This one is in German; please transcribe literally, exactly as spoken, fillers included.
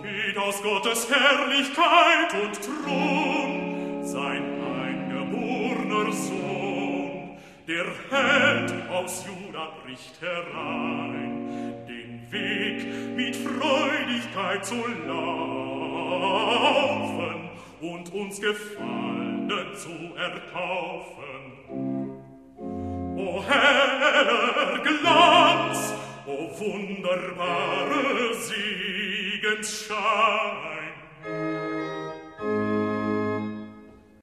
steht aus Gottes Herrlichkeit und Thron sein eingeborner Sohn, der Held aus Juda bricht herein, den Weg mit Freudigkeit zu laufen und uns Gefallene zu erkaufen. O heller Glanz, o wunderbare Siegensschein,